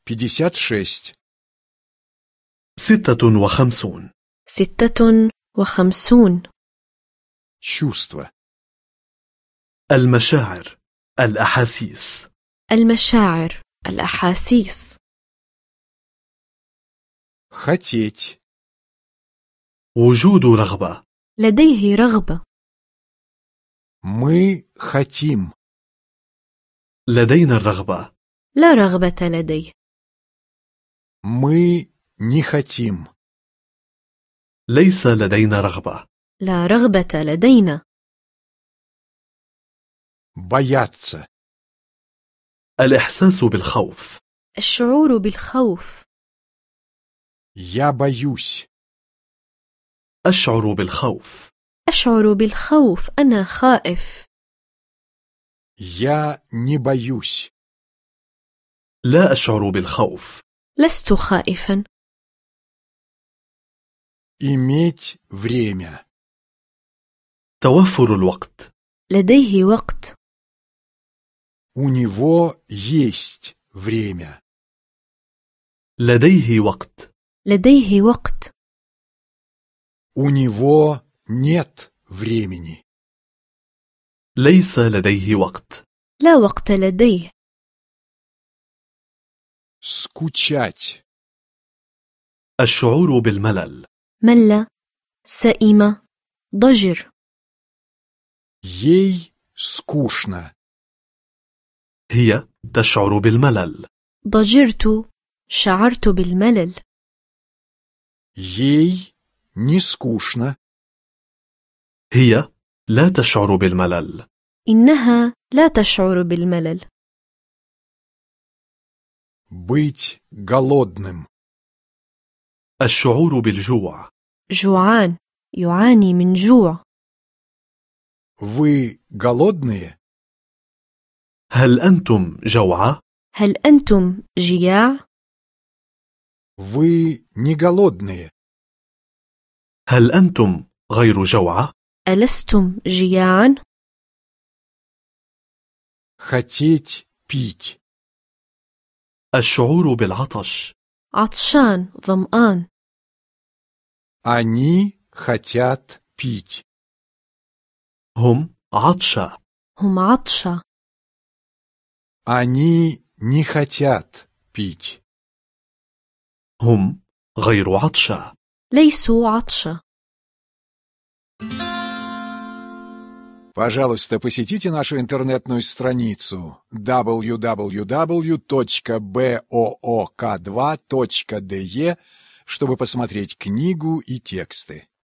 56. 56. 56. Чувство. المشاعر، الأحاسيس. المشاعر، الأحاسيس. Хотеть. وجود رغبة. لديه رغبة. Мы хотим. لدينا الرغبة. لا رغبة لديه. Мы не хотим. ليس لدينا رغبة. لا رغبة لدينا. Бояться. الإحساس بالخوف. الشعور بالخوف. Я боюсь. أشعر بالخوف. أشعر بالخوف. أنا خائف. Я не боюсь. لا أشعر بالخوف. لست خائفا. Иметь время. توفر الوقت. لديه وقت. У него есть время. لديه وقت. لديه وقت. У него нет времени. ليس لديه وقت. لا وقت لديه. Скучать. الشعور بالملل. مل. سئم. ضجر. Ей скучно. هي تشعر بالملل. ضجرت. شعرت بالملل. Ей не скучно. هي لا تشعر بالملل. إنها لا تشعر بالملل. Быть голодным. الشعور بالجوع. جوعان. يعاني من جوع. Вы голодные? هل أنتم جوعى؟ هل أنتم جياع؟ Вы не голодные? هل أنتم غير جوعى؟ ألستم جياعا؟ Хотеть пить. الشعور بالعطش. عطشان. ظمآن. Они хотят пить. هم عطشى. هم عطشا. Они не хотят пить. هم غير عطشى. ليسوا عطشا. Пожалуйста, посетите нашу интернетную страницу www.book2.de, чтобы посмотреть книгу и тексты.